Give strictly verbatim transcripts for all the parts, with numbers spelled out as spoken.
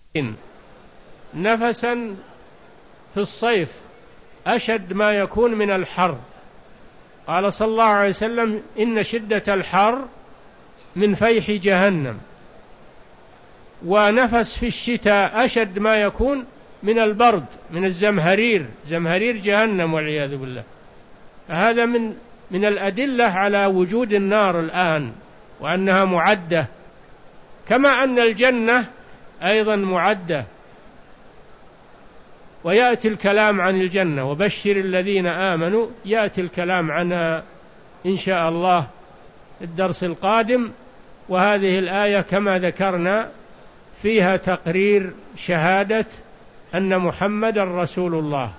نفسا في الصيف أشد ما يكون من الحر. قال صلى الله عليه وسلم إن شدة الحر من فيح جهنم. ونفس في الشتاء أشد ما يكون من البرد، من الزمهرير، زمهرير جهنم والعياذ بالله. هذا من من الأدلة على وجود النار الآن وأنها معدة، كما أن الجنة أيضا معدة. ويأتي الكلام عن الجنة وبشر الذين آمنوا، يأتي الكلام عنها إن شاء الله الدرس القادم. وهذه الآية كما ذكرنا فيها تقرير شهادة أن محمد رسول الله،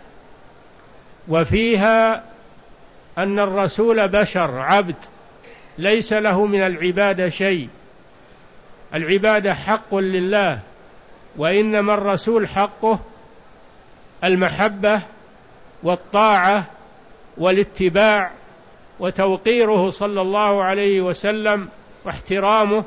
وفيها أن الرسول بشر عبد ليس له من العبادة شيء، العبادة حق لله، وإنما الرسول حقه المحبة والطاعة والاتباع وتوقيره صلى الله عليه وسلم واحترامه.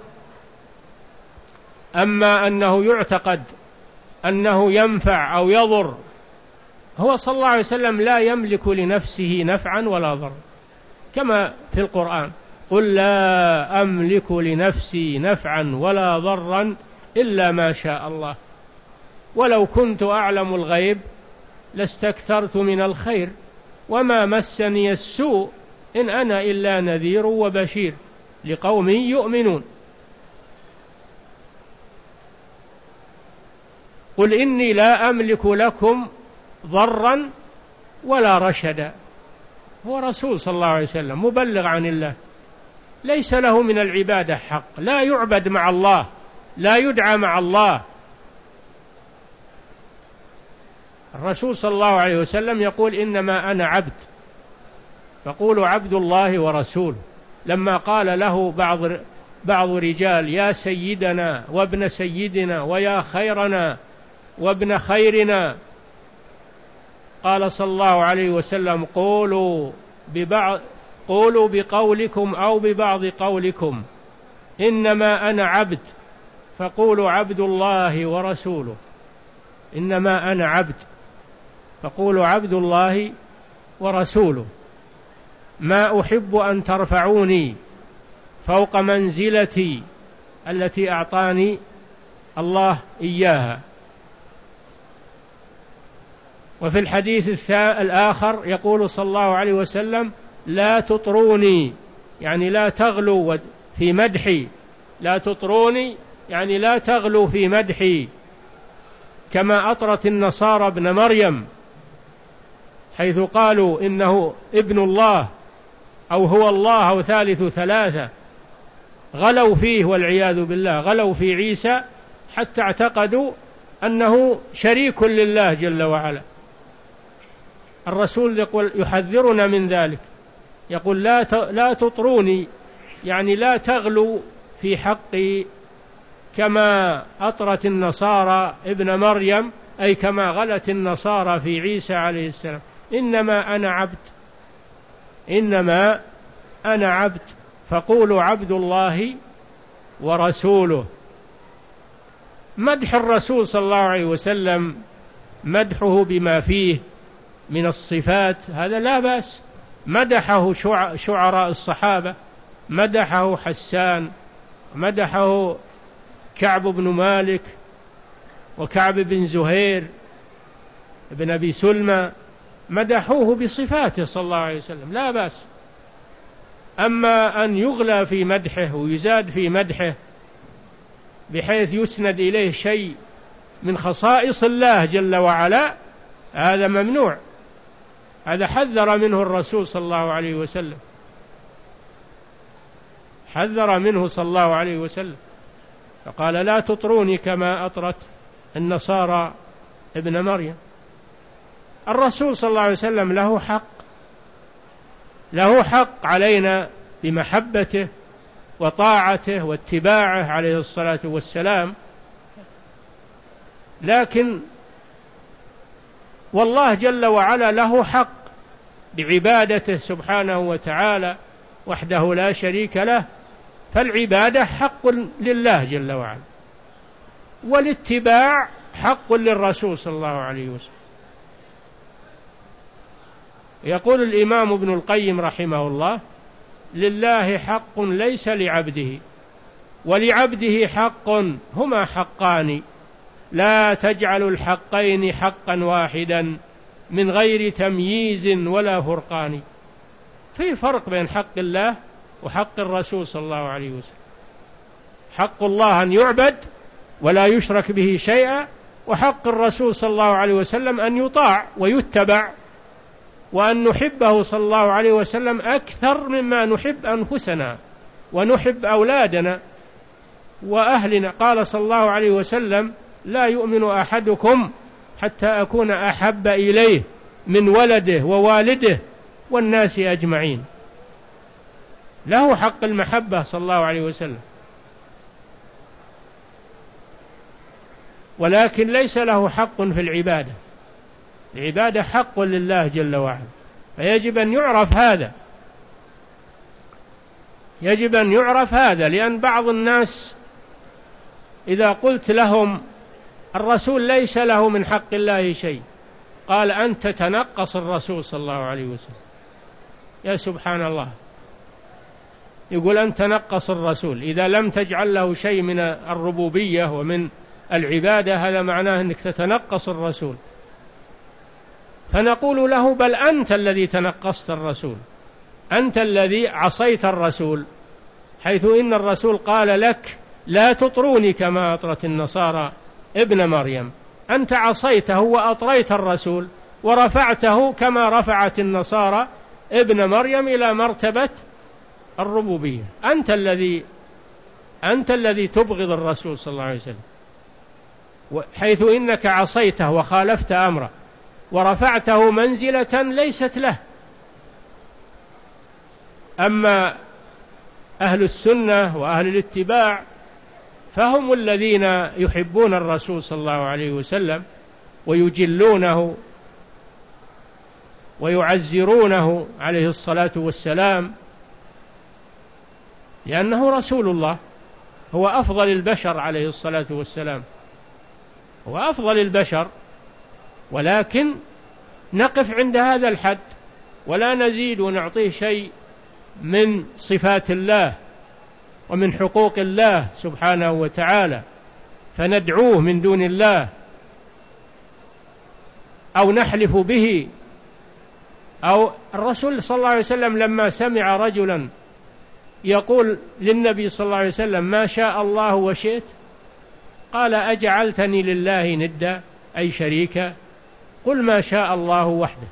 أما أنه يعتقد أنه ينفع أو يضر، هو صلى الله عليه وسلم لا يملك لنفسه نفعا ولا ضر، كما في القرآن قل لا أملك لنفسي نفعا ولا ضرا إلا ما شاء الله ولو كنت أعلم الغيب لاستكثرت من الخير وما مسني السوء إن أنا إلا نذير وبشير لقوم يؤمنون. قل إني لا أملك لكم ضرا ولا رشدا. هو رسول صلى الله عليه وسلم مبلغ عن الله، ليس له من العبادة حق، لا يعبد مع الله، لا يدعى مع الله. الرسول صلى الله عليه وسلم يقول إنما أنا عبد، فقولوا عبد الله ورسوله. لما قال له بعض بعض رجال يا سيدنا وابن سيدنا ويا خيرنا وابن خيرنا، قال صلى الله عليه وسلم قولوا ببعض قولوا بقولكم أو ببعض قولكم إنما أنا عبد، فقولوا عبد الله ورسوله. إنما أنا عبد، فقولوا عبد الله ورسوله. ما أحب أن ترفعوني فوق منزلتي التي أعطاني الله إياها. وفي الحديث الآخر يقول صلى الله عليه وسلم لا تطروني، يعني لا تغلوا في مدحي، لا تطروني يعني لا تغلوا في مدحي كما أطرت النصارى ابن مريم، حيث قالوا إنه ابن الله أو هو الله أو ثالث ثلاثة، غلوا فيه والعياذ بالله، غلوا في عيسى حتى اعتقدوا أنه شريك لله جل وعلا. الرسول يقول يحذرنا من ذلك، يقول لا لا تطروني يعني لا تغلوا في حقي كما أطرت النصارى ابن مريم، أي كما غلت النصارى في عيسى عليه السلام. إنما أنا عبد، إنما أنا عبد، فقولوا عبد الله ورسوله. مدح الرسول صلى الله عليه وسلم مدحه بما فيه من الصفات هذا لا بأس. مدحه شعراء الصحابة، مدحه حسان، مدحه كعب بن مالك وكعب بن زهير بن أبي سلمى، مدحوه بصفاته صلى الله عليه وسلم، لا بأس. أما أن يغلى في مدحه ويزاد في مدحه بحيث يسند إليه شيء من خصائص الله جل وعلا، هذا ممنوع، هذا حذر منه الرسول صلى الله عليه وسلم، حذر منه صلى الله عليه وسلم، فقال لا تطروني كما أطرت النصارى ابن مريم. الرسول صلى الله عليه وسلم له حق، له حق علينا بمحبته وطاعته واتباعه عليه الصلاة والسلام، لكن والله جل وعلا له حق بعبادته سبحانه وتعالى وحده لا شريك له، فالعبادة حق لله جل وعلا. والاتباع حق للرسول صلى الله عليه وسلم. يقول الإمام ابن القيم رحمه الله: لله حق ليس لعبده، ولعبده حق، هما حقان، لا تجعل الحقين حقا واحدا من غير تمييز ولا فرقان. في فرق بين حق الله وحق الرسول صلى الله عليه وسلم. حق الله أن يعبد ولا يشرك به شيئا، وحق الرسول صلى الله عليه وسلم أن يطاع ويتبع، وأن نحبه صلى الله عليه وسلم أكثر مما نحب أنفسنا ونحب أولادنا وأهلنا. قال صلى الله عليه وسلم: لا يؤمن أحدكم حتى أكون أحب إليه من ولده ووالده والناس أجمعين. له حق المحبة صلى الله عليه وسلم، ولكن ليس له حق في العبادة. العبادة حق لله جل وعلا، فيجب أن يعرف هذا، يجب أن يعرف هذا. لأن بعض الناس إذا قلت لهم الرسول ليس له من حق الله شيء، قال: أنت تنقص الرسول صلى الله عليه وسلم. يا سبحان الله، يقول أنت تنقص الرسول، إذا لم تجعل له شيء من الربوبية ومن العبادة هذا معناه أنك تتنقص الرسول. فنقول له: بل أنت الذي تنقصت الرسول، أنت الذي عصيت الرسول، حيث إن الرسول قال لك: لا تطروني كما أطرت النصارى ابن مريم. أنت عصيته وأطريت الرسول ورفعته كما رفعت النصارى ابن مريم إلى مرتبة الربوبية. أنت الذي أنت الذي تبغض الرسول صلى الله عليه وسلم، حيث إنك عصيته وخالفت أمره ورفعته منزلة ليست له. أما أهل السنة وأهل الاتباع فهم الذين يحبون الرسول صلى الله عليه وسلم ويجلونه ويعزرونه عليه الصلاة والسلام، لأنه رسول الله، هو أفضل البشر عليه الصلاة والسلام، هو أفضل البشر. ولكن نقف عند هذا الحد ولا نزيد ونعطيه شيء من صفات الله ومن حقوق الله سبحانه وتعالى، فندعوه من دون الله أو نحلف به. أو الرسول صلى الله عليه وسلم لما سمع رجلا يقول للنبي صلى الله عليه وسلم: ما شاء الله وشئت، قال: أجعلتني لله ندا أي شريكا؟ قل ما شاء الله وحده.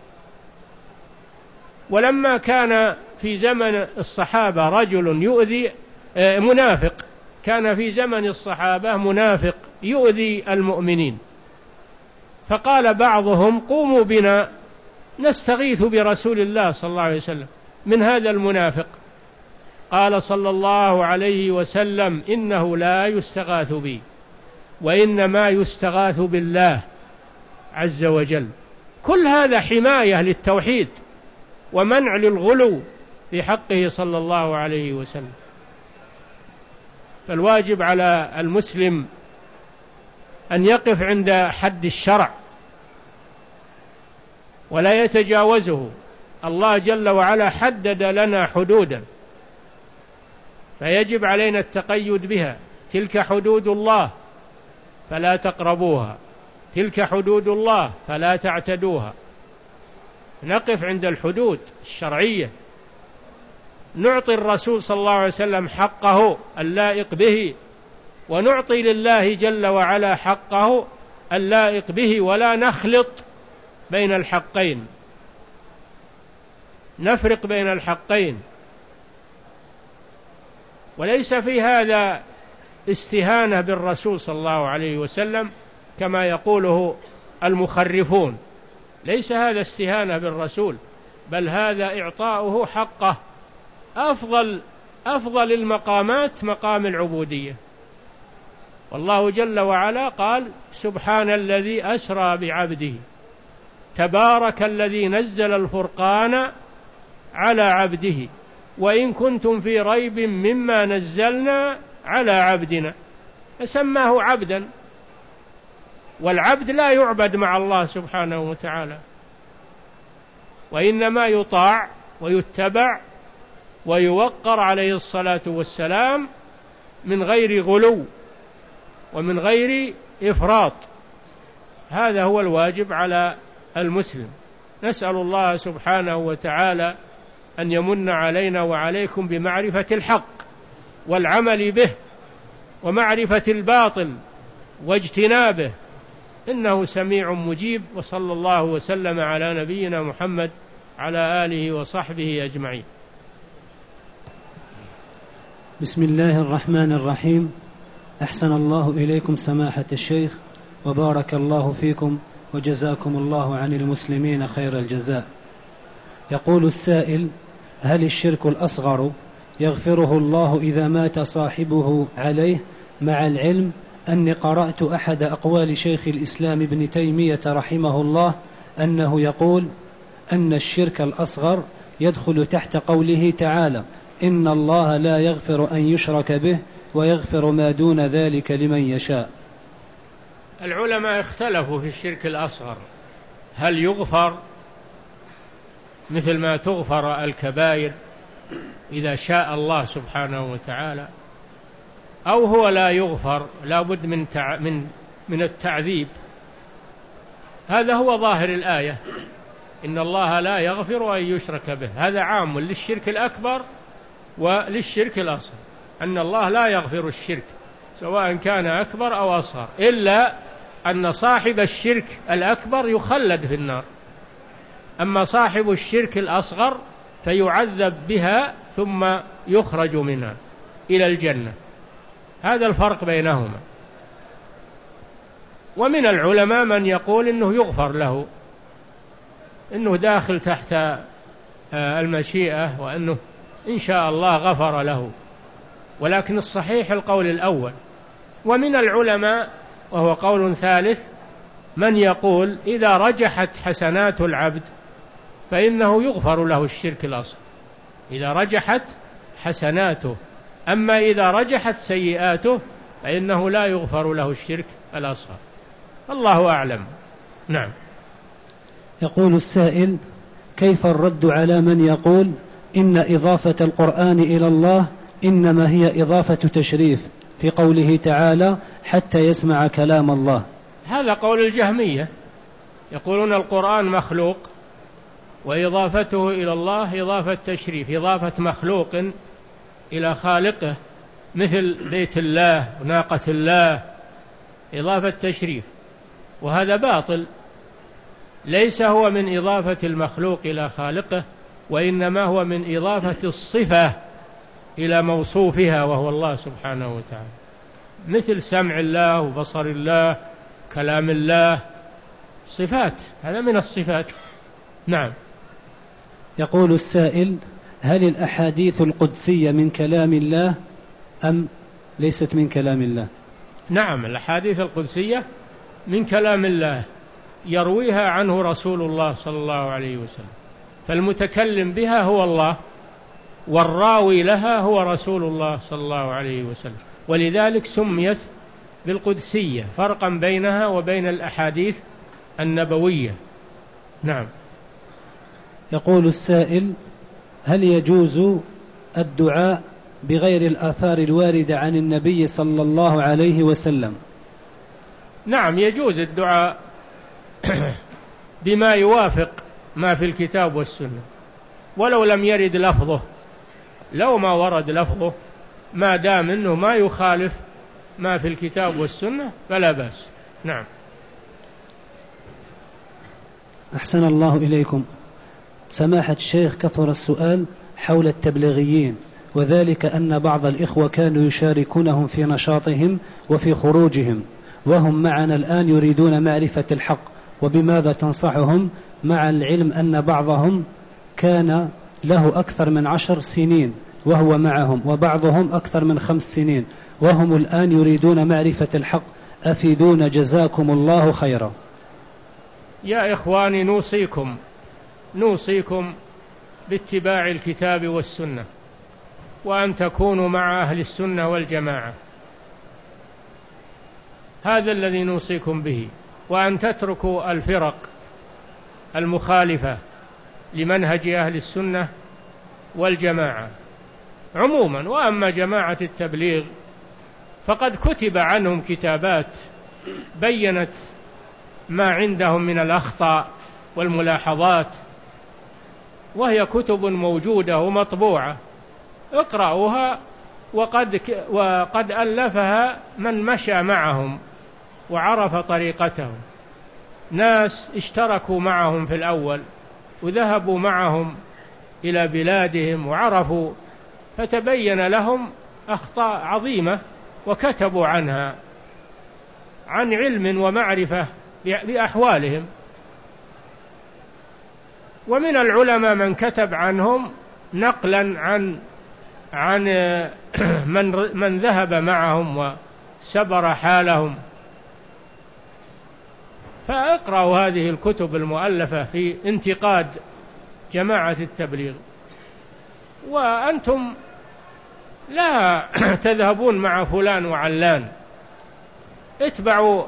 ولما كان في زمن الصحابة رجل يؤذي منافق، كان في زمن الصحابة منافق يؤذي المؤمنين، فقال بعضهم: قوموا بنا نستغيث برسول الله صلى الله عليه وسلم من هذا المنافق. قال صلى الله عليه وسلم: إنه لا يستغاث بي، وإنما يستغاث بالله عز وجل. كل هذا حماية للتوحيد ومنع للغلو في حقه صلى الله عليه وسلم. فالواجب على المسلم أن يقف عند حد الشرع ولا يتجاوزه. الله جل وعلا حدد لنا حدودا، فيجب علينا التقيد بها. تلك حدود الله فلا تقربوها، تلك حدود الله فلا تعتدوها. نقف عند الحدود الشرعية، نعطي الرسول صلى الله عليه وسلم حقه اللائق به، ونعطي لله جل وعلا حقه اللائق به، ولا نخلط بين الحقين، نفرق بين الحقين. وليس في هذا استهانة بالرسول صلى الله عليه وسلم كما يقوله المخرفون، ليس هذا استهانة بالرسول، بل هذا إعطاؤه حقه. أفضل أفضل المقامات مقام العبودية. والله جل وعلا قال: سبحان الذي أسرى بعبده، تبارك الذي نزل الفرقان على عبده، وإن كنتم في ريب مما نزلنا على عبدنا. فسماه عبدا، والعبد لا يعبد مع الله سبحانه وتعالى، وإنما يطاع ويتبع ويوقر عليه الصلاة والسلام من غير غلو ومن غير إفراط. هذا هو الواجب على المسلم. نسأل الله سبحانه وتعالى أن يمن علينا وعليكم بمعرفة الحق والعمل به ومعرفة الباطل واجتنابه، إنه سميع مجيب. وصلى الله وسلم على نبينا محمد على آله وصحبه أجمعين. بسم الله الرحمن الرحيم. أحسن الله إليكم سماحة الشيخ، وبارك الله فيكم، وجزاكم الله عن المسلمين خير الجزاء. يقول السائل: هل الشرك الأصغر يغفره الله إذا مات صاحبه عليه، مع العلم أني قرأت أحد أقوال شيخ الإسلام ابن تيمية رحمه الله أنه يقول أن الشرك الأصغر يدخل تحت قوله تعالى: إن الله لا يغفر أن يشرك به ويغفر ما دون ذلك لمن يشاء. العلماء اختلفوا في الشرك الأصغر، هل يغفر مثل ما تغفر الكبائر إذا شاء الله سبحانه وتعالى، أو هو لا يغفر لا بد من تع... من من التعذيب. هذا هو ظاهر الآية: إن الله لا يغفر أن يشرك به. هذا عام للشرك الأكبر وللشرك الأصغر، أن الله لا يغفر الشرك سواء كان أكبر أو أصغر، إلا أن صاحب الشرك الأكبر يخلد في النار، أما صاحب الشرك الأصغر فيعذب بها ثم يخرج منها إلى الجنة. هذا الفرق بينهما. ومن العلماء من يقول إنه يغفر له، إنه داخل تحت المشيئة، وأنه إن شاء الله غفر له، ولكن الصحيح القول الأول. ومن العلماء، وهو قول ثالث، من يقول إذا رجحت حسنات العبد فإنه يغفر له الشرك الأصغر، إذا رجحت حسناته، أما إذا رجحت سيئاته فإنه لا يغفر له الشرك الأصغر. الله أعلم. نعم. يقول السائل: كيف الرد على من يقول إن إضافة القرآن إلى الله إنما هي إضافة تشريف في قوله تعالى حتى يسمع كلام الله؟ هذا قول الجهمية، يقولون القرآن مخلوق، وإضافته إلى الله إضافة تشريف، إضافة مخلوق إلى خالقه، مثل بيت الله وناقة الله، إضافة تشريف، وهذا باطل. ليس هو من إضافة المخلوق إلى خالقه، وإنما هو من إضافة الصفة إلى موصوفها وهو الله سبحانه وتعالى، مثل سمع الله وبصر الله، كلام الله، صفات، هذا من الصفات. نعم. يقول السائل: هل الأحاديث القدسية من كلام الله أم ليست من كلام الله؟ نعم، الأحاديث القدسية من كلام الله، يرويها عنه رسول الله صلى الله عليه وسلم، فالمتكلم بها هو الله، والراوي لها هو رسول الله صلى الله عليه وسلم، ولذلك سميت بالقدسية، فرقا بينها وبين الأحاديث النبوية. نعم. يقول السائل: هل يجوز الدعاء بغير الآثار الواردة عن النبي صلى الله عليه وسلم؟ نعم، يجوز الدعاء بما يوافق ما في الكتاب والسنة، ولو لم يرد لفظه، لو ما ورد لفظه ما دام أنه ما يخالف ما في الكتاب والسنة فلا بأس. نعم. أحسن الله إليكم. سماحة الشيخ، كثر السؤال حول التبليغيين، وذلك أن بعض الإخوة كانوا يشاركونهم في نشاطهم وفي خروجهم، وهم معنا الآن يريدون معرفة الحق، وبماذا تنصحهم، مع العلم أن بعضهم كان له أكثر من عشر سنين وهو معهم، وبعضهم أكثر من خمس سنين، وهم الآن يريدون معرفة الحق، أفيدون جزاكم الله خيرا. يا إخواني، نوصيكم نوصيكم باتباع الكتاب والسنة، وأن تكونوا مع أهل السنة والجماعة، هذا الذي نوصيكم به، وأن تتركوا الفرق المخالفة لمنهج أهل السنة والجماعة عموما. وأما جماعة التبليغ فقد كتب عنهم كتابات بيّنت ما عندهم من الأخطاء والملاحظات، وهي كتب موجودة ومطبوعة، اقرأوها. وقد, وقد ألفها من مشى معهم وعرف طريقتهم، ناس اشتركوا معهم في الأول وذهبوا معهم إلى بلادهم وعرفوا، فتبين لهم أخطاء عظيمة وكتبوا عنها عن علم ومعرفة بأحوالهم. ومن العلماء من كتب عنهم نقلا عن عن من من ذهب معهم وسبر حالهم. فاقرأوا هذه الكتب المؤلفة في انتقاد جماعة التبليغ، وأنتم لا تذهبون مع فلان وعلان، اتبعوا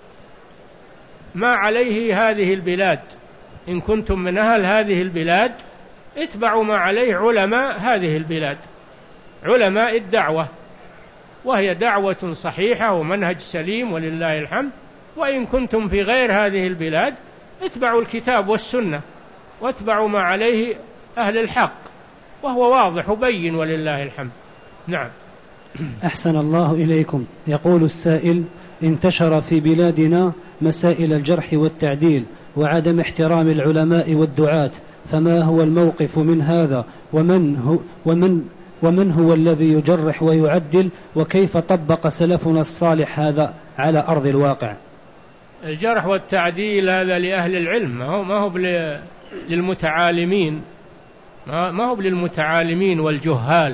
ما عليه هذه البلاد. إن كنتم من أهل هذه البلاد اتبعوا ما عليه علماء هذه البلاد، علماء الدعوة، وهي دعوة صحيحة ومنهج سليم ولله الحمد. وإن كنتم في غير هذه البلاد اتبعوا الكتاب والسنة واتبعوا ما عليه أهل الحق، وهو واضح وبين ولله الحمد. نعم. أحسن الله إليكم. يقول السائل: انتشر في بلادنا مسائل الجرح والتعديل وعدم احترام العلماء والدعاة، فما هو الموقف من هذا؟ ومن هو, ومن ومن هو الذي يجرح ويعدل؟ وكيف طبق سلفنا الصالح هذا على أرض الواقع؟ الجرح والتعديل هذا لأهل العلم، ما هو للمتعالمين، ما هو للمتعالمين والجهال.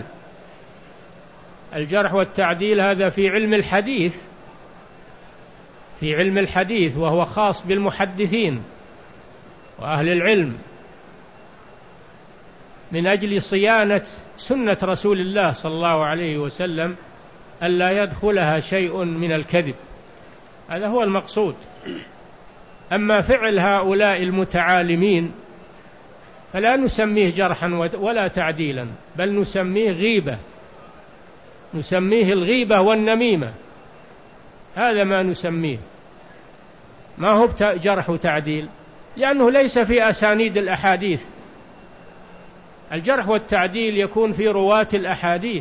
الجرح والتعديل هذا في علم الحديث، في علم الحديث، وهو خاص بالمحدثين وأهل العلم، من أجل صيانة سنة رسول الله صلى الله عليه وسلم ألا يدخلها شيء من الكذب، هذا هو المقصود. أما فعل هؤلاء المتعالمين فلا نسميه جرحا ولا تعديلا، بل نسميه غيبة، نسميه الغيبة والنميمة، هذا ما نسميه، ما هو جرح وتعديل، لأنه ليس في أسانيد الأحاديث. الجرح والتعديل يكون في رواة الأحاديث،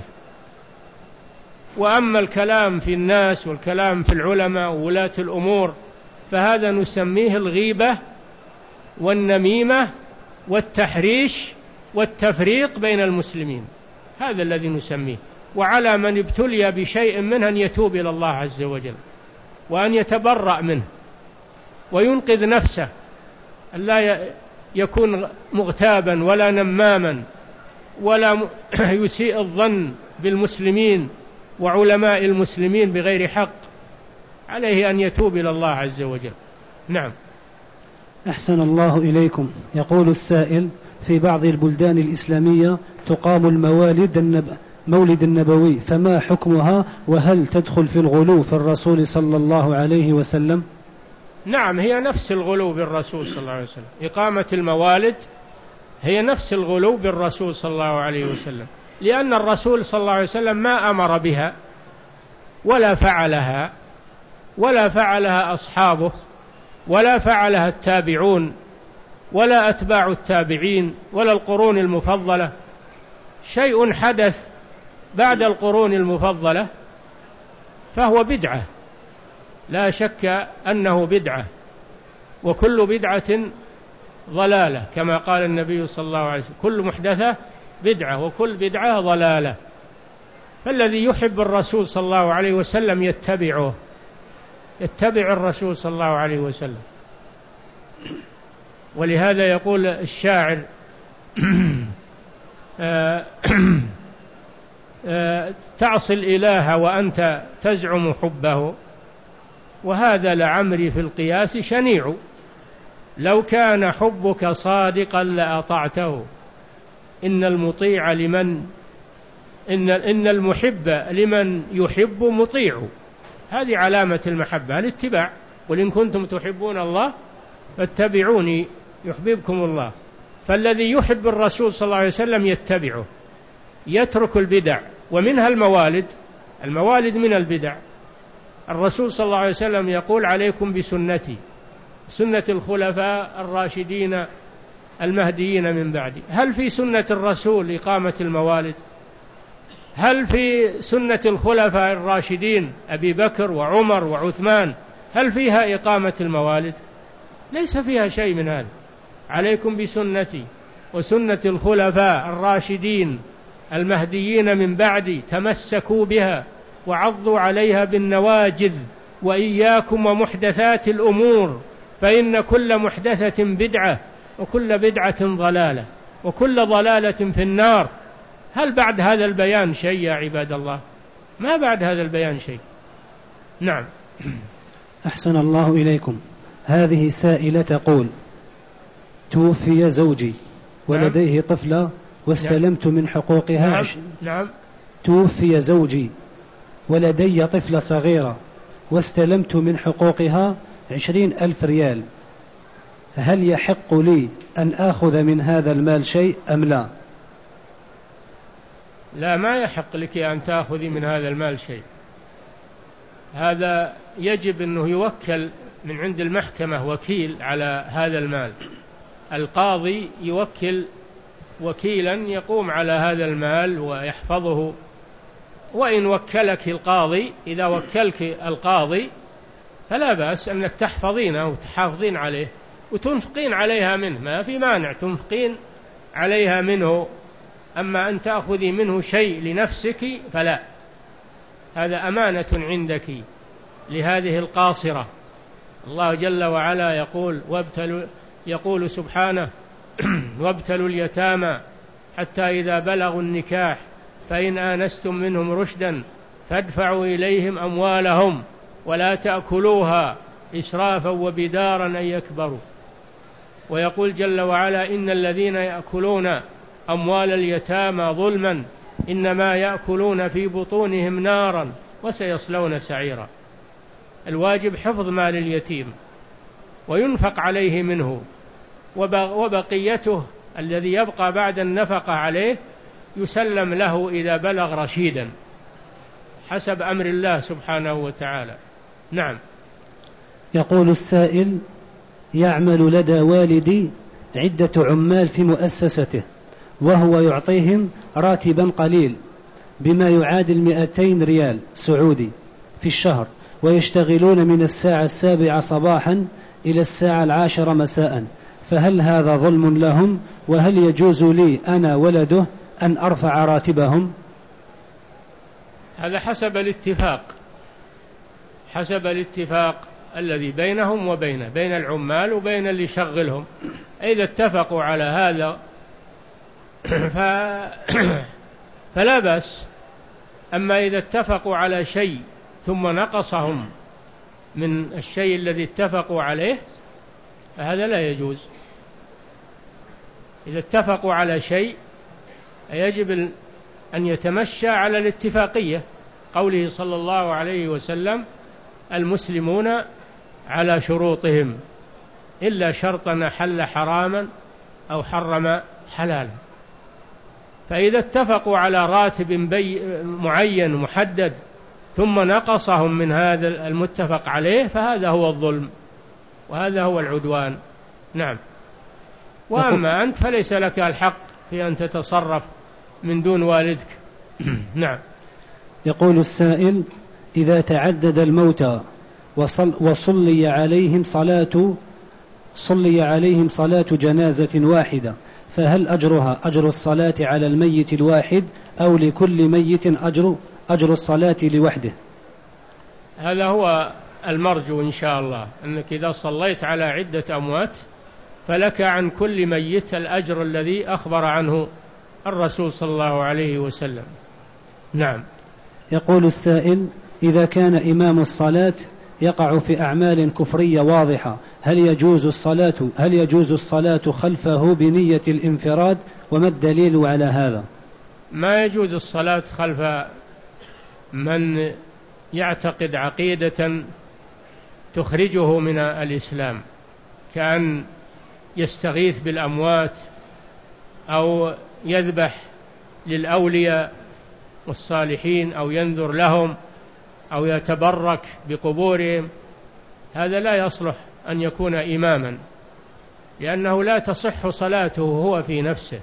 وأما الكلام في الناس والكلام في العلماء وولاة الأمور فهذا نسميه الغيبة والنميمة والتحريش والتفريق بين المسلمين، هذا الذي نسميه. وعلى من ابتلي بشيء منه أن يتوب إلى الله عز وجل وأن يتبرأ منه وينقذ نفسه، أن لا يكون مغتابا ولا نماما ولا يسيء الظن بالمسلمين وعلماء المسلمين بغير حق، عليه أن يتوب إلى الله عز وجل. نعم. أحسن الله إليكم. يقول السائل: في بعض البلدان الإسلامية تقام الموالد النب... مولد النبوي، فما حكمها؟ وهل تدخل في الغلو في الرسول صلى الله عليه وسلم؟ نعم، هي نفس الغلو بالرسول صلى الله عليه وسلم. إقامة الموالد هي نفس الغلو بالرسول صلى الله عليه وسلم، لأن الرسول صلى الله عليه وسلم ما أمر بها ولا فعلها، ولا فعلها أصحابه، ولا فعلها التابعون، ولا أتباع التابعين، ولا القرون المفضلة. شيء حدث بعد القرون المفضلة فهو بدعة، لا شك أنه بدعة، وكل بدعة ضلالة، كما قال النبي صلى الله عليه وسلم: كل محدثة بدعة وكل بدعة ضلالة. فالذي يحب الرسول صلى الله عليه وسلم يتبعه، يتبع الرسول صلى الله عليه وسلم. ولهذا يقول الشاعر: تعصي الإله وأنت تزعم حبه، وهذا لعمري في القياس شنيع، لو كان حبك صادقا لأطعته، إن المطيع لمن إن, إن المحب لمن يحب مطيع. هذه علامة المحبة، الاتباع. قل إن كنتم تحبون الله فاتبعوني يحببكم الله. فالذي يحب الرسول صلى الله عليه وسلم يتبعه، يترك البدع، ومنها الموالد. الموالد من البدع. الرسول صلى الله عليه وسلم يقول عليكم بسنتي سنة الخلفاء الراشدين المهديين من بعدي. هل في سنة الرسول إقامة الموالد؟ هل في سنة الخلفاء الراشدين أبي بكر وعمر وعثمان هل فيها إقامة الموالد؟ ليس فيها شيء من هذا. عليكم بسنتي وسنة الخلفاء الراشدين المهديين من بعدي تمسكوا بها وعضوا عليها بالنواجذ، وإياكم ومحدثات الأمور فإن كل محدثة بدعة وكل بدعة ضلالة وكل ضلالة في النار. هل بعد هذا البيان شيء يا عباد الله؟ ما بعد هذا البيان شيء. نعم. أحسن الله إليكم. هذه سائلة تقول: توفي زوجي ولديه طفلة واستلمت من حقوقها. نعم. نعم. توفي زوجي ولدي طفلة صغيرة واستلمت من حقوقها عشرين ألف ريال، هل يحق لي أن آخذ من هذا المال شيء أم لا؟ لا، ما يحق لك أن تأخذي من هذا المال شيء. هذا يجب أنه يوكل من عند المحكمة وكيل على هذا المال. القاضي يوكل وكيلا يقوم على هذا المال ويحفظه. وإن وكلك القاضي، إذا وكلك القاضي فلا بأس أنك تحفظينه وتحافظين عليه وتنفقين عليها منه، ما في مانع تنفقين عليها منه. أما أن تأخذي منه شيء لنفسك فلا، هذا أمانة عندك لهذه القاصرة. الله جل وعلا يقول وابتلوا يقول سبحانه: وابتلوا اليتامى حتى إذا بلغوا النكاح فإن آنستم منهم رشدا فادفعوا إليهم أموالهم ولا تأكلوها إسرافا وبدارا أن يكبروا. ويقول جل وعلا: إن الذين يأكلون أموال اليتامى ظلما إنما يأكلون في بطونهم نارا وسيصلون سعيرا. الواجب حفظ مال اليتيم وينفق عليه منه، وبقيته الذي يبقى بعد النفقة عليه يسلم له إذا بلغ رشيدا حسب أمر الله سبحانه وتعالى. نعم. يقول السائل: يعمل لدى والدي عدة عمال في مؤسسته وهو يعطيهم راتبا قليل بما يعادل مئتين ريال سعودي في الشهر، ويشتغلون من الساعة السابعة صباحا إلى الساعة العاشرة مساء، فهل هذا ظلم لهم؟ وهل يجوز لي أنا ولده أن أرفع راتبهم؟ هذا حسب الاتفاق حسب الاتفاق الذي بينهم وبين بين العمال وبين اللي يشغلهم. إذا اتفقوا على هذا ف... فلا بأس. أما إذا اتفقوا على شيء ثم نقصهم من الشيء الذي اتفقوا عليه فهذا لا يجوز. إذا اتفقوا على شيء يجب أن يتمشى على الاتفاقية. قوله صلى الله عليه وسلم: المسلمون على شروطهم إلا شرطا حل حراما أو حرم حلالا. فإذا اتفقوا على راتب بي معين محدد ثم نقصهم من هذا المتفق عليه فهذا هو الظلم وهذا هو العدوان. نعم. وأما أنت فليس لك الحق في أن تتصرف من دون والدك. نعم. يقول السائل: إذا تعدد الموتى وصل وصلي عليهم صلاة صلي عليهم صلاة جنازة واحدة، فهل أجرها أجر الصلاة على الميت الواحد أو لكل ميت أجر أجر الصلاة لوحده؟ هذا هو المرجو إن شاء الله، أنك إذا صليت على عدة أموات فلك عن كل ميت الأجر الذي أخبر عنه الرسول صلى الله عليه وسلم. نعم. يقول السائل: إذا كان إمام الصلاة يقع في أعمال كفرية واضحة، هل يجوز الصلاة هل يجوز الصلاة خلفه بنية الانفراد؟ وما الدليل على هذا؟ ما يجوز الصلاة خلف من يعتقد عقيدة تخرجه من الإسلام، كأن يستغيث بالأموات أو يذبح للأولياء والصالحين أو ينذر لهم أو يتبرك بقبورهم، هذا لا يصلح أن يكون إماما، لأنه لا تصح صلاته هو في نفسه،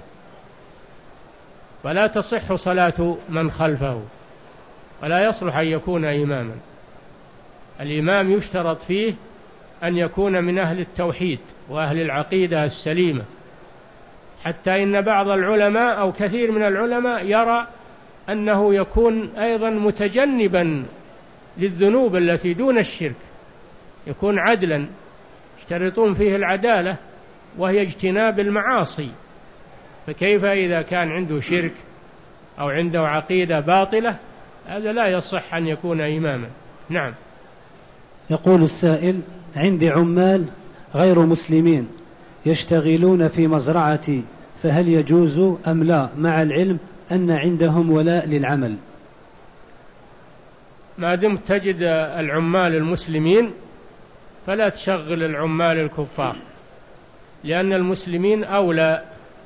ولا تصح صلاة من خلفه، ولا يصلح أن يكون إماما. الإمام يشترط فيه أن يكون من أهل التوحيد وأهل العقيدة السليمة، حتى إن بعض العلماء أو كثير من العلماء يرى أنه يكون أيضا متجنبا للذنوب التي دون الشرك، يكون عدلا، يشترطون فيه العدالة وهي اجتناب المعاصي، فكيف إذا كان عنده شرك أو عنده عقيدة باطلة؟ هذا لا يصح أن يكون إماما. نعم. يقول السائل: عندي عمال غير مسلمين يشتغلون في مزرعتي، فهل يجوز أم لا، مع العلم أن عندهم ولاء للعمل؟ ما دمت تجد العمال المسلمين فلا تشغل العمال الكفار، لأن المسلمين أولى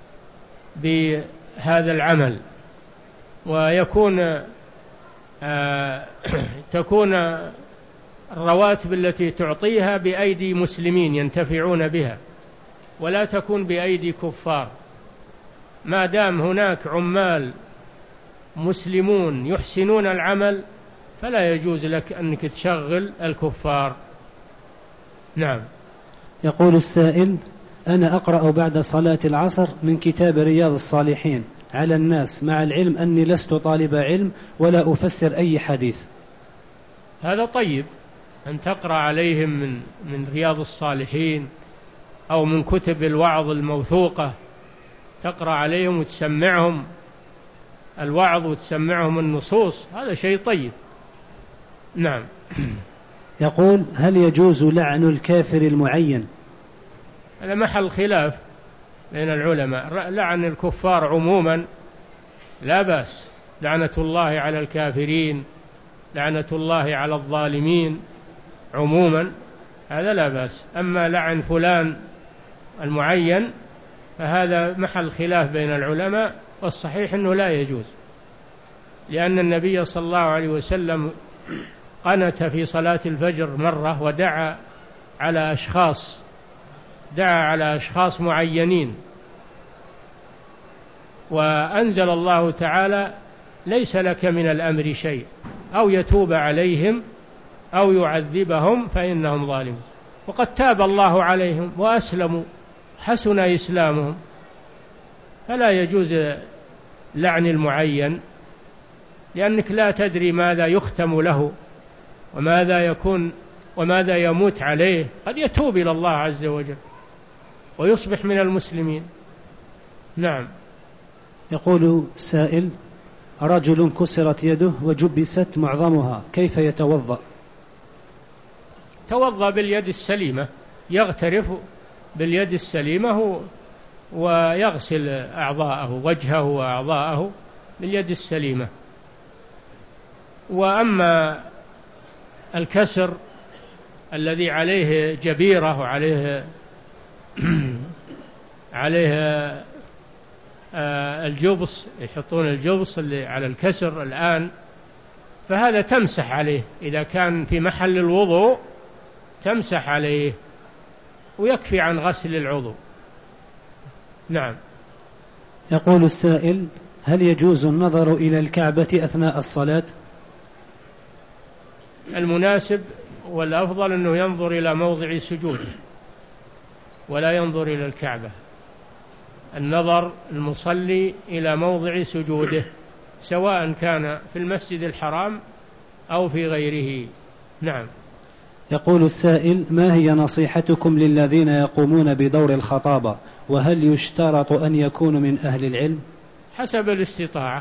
بهذا العمل، ويكون آه تكون الرواتب التي تعطيها بأيدي مسلمين ينتفعون بها، ولا تكون بأيدي كفار. ما دام هناك عمال مسلمون يحسنون العمل فلا يجوز لك أنك تشغل الكفار. نعم. يقول السائل: أنا أقرأ بعد صلاة العصر من كتاب رياض الصالحين على الناس، مع العلم أني لست طالب علم ولا أفسر أي حديث. هذا طيب أن تقرأ عليهم من من رياض الصالحين أو من كتب الوعظ الموثوقة، تقرأ عليهم وتسمعهم الوعظ وتسمعهم النصوص، هذا شيء طيب. نعم. يقول: هل يجوز لعن الكافر المعين؟ هذا محل خلاف بين العلماء. لعن الكفار عموما لا بأس، لعنة الله على الكافرين، لعنة الله على الظالمين عموما، هذا لا بأس. أما لعن فلان المعين فهذا محل خلاف بين العلماء، والصحيح أنه لا يجوز، لأن النبي صلى الله عليه وسلم قنت في صلاة الفجر مرة ودعا على أشخاص دعا على أشخاص معينين، وأنزل الله تعالى: ليس لك من الأمر شيء، أو يتوب عليهم أو يعذبهم فإنهم ظالمون. وقد تاب الله عليهم وأسلموا، حسن إسلامهم، فلا يجوز لعن المعين، لأنك لا تدري ماذا يختم له وماذا يكون وماذا يموت عليه، قد يتوب إلى الله عز وجل ويصبح من المسلمين. نعم. يقول سائل: رجل كسرت يده وجبست معظمها، كيف يتوضأ؟ توضأ باليد السليمة، يغترف باليد السليمة ويغسل أعضاءه، وجهه وأعضاءه باليد السليمة. وأما الكسر الذي عليه جبيرة وعليه عليه الجبص، يحطون الجبص اللي على الكسر الآن، فهذا تمسح عليه، إذا كان في محل الوضوء تمسح عليه ويكفي عن غسل العضو. نعم. يقول السائل: هل يجوز النظر إلى الكعبة أثناء الصلاة؟ المناسب والأفضل أنه ينظر إلى موضع سجوده ولا ينظر إلى الكعبة. النظر المصلي إلى موضع سجوده، سواء كان في المسجد الحرام أو في غيره. نعم. يقول السائل: ما هي نصيحتكم للذين يقومون بدور الخطابة، وهل يشترط أن يكونوا من أهل العلم؟ حسب الاستطاعة.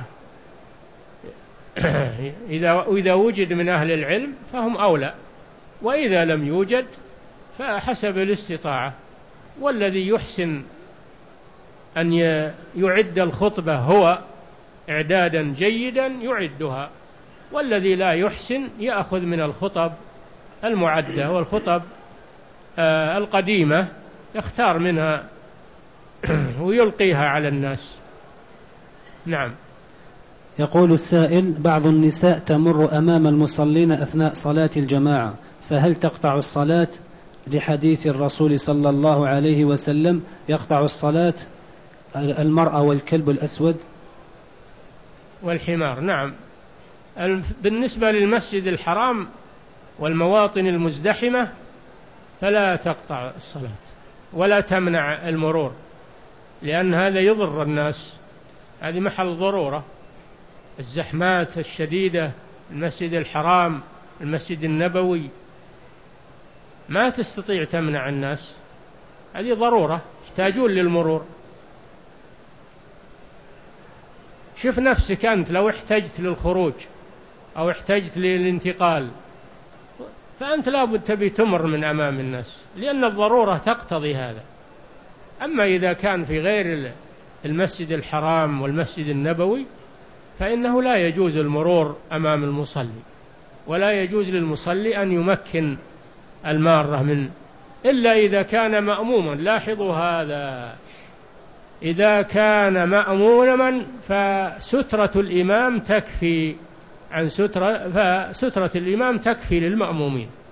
إذا إذا وجد من أهل العلم فهم أولى، وإذا لم يوجد فحسب الاستطاعة. والذي يحسن أن يعد الخطبة هو إعدادا جيدا يعدها، والذي لا يحسن يأخذ من الخطب المعدة والخطب آه القديمة، يختار منها ويلقيها على الناس. نعم. يقول السائل: بعض النساء تمر أمام المصلين أثناء صلاة الجماعة، فهل تقطع الصلاة لحديث الرسول صلى الله عليه وسلم يقطع الصلاة المرأة والكلب الأسود والحمار؟ نعم. بالنسبة للمسجد الحرام والمواطن المزدحمة فلا تقطع الصلاة ولا تمنع المرور، لأن هذا يضر الناس، هذه محل ضرورة. الزحمات الشديدة، المسجد الحرام، المسجد النبوي، ما تستطيع تمنع الناس، هذه ضرورة، يحتاجون للمرور. شوف نفسك أنت لو احتجت للخروج أو احتجت للانتقال، فأنت لابد تبي تمر من أمام الناس، لأن الضرورة تقتضي هذا. أما إذا كان في غير المسجد الحرام والمسجد النبوي فإنه لا يجوز المرور أمام المصلي، ولا يجوز للمصلي أن يمكن المارة من إلا إذا كان مأموما. لاحظوا هذا، إذا كان مأموما فسترة الإمام تكفي عن سترة، فسترة الإمام تكفي للمأمومين.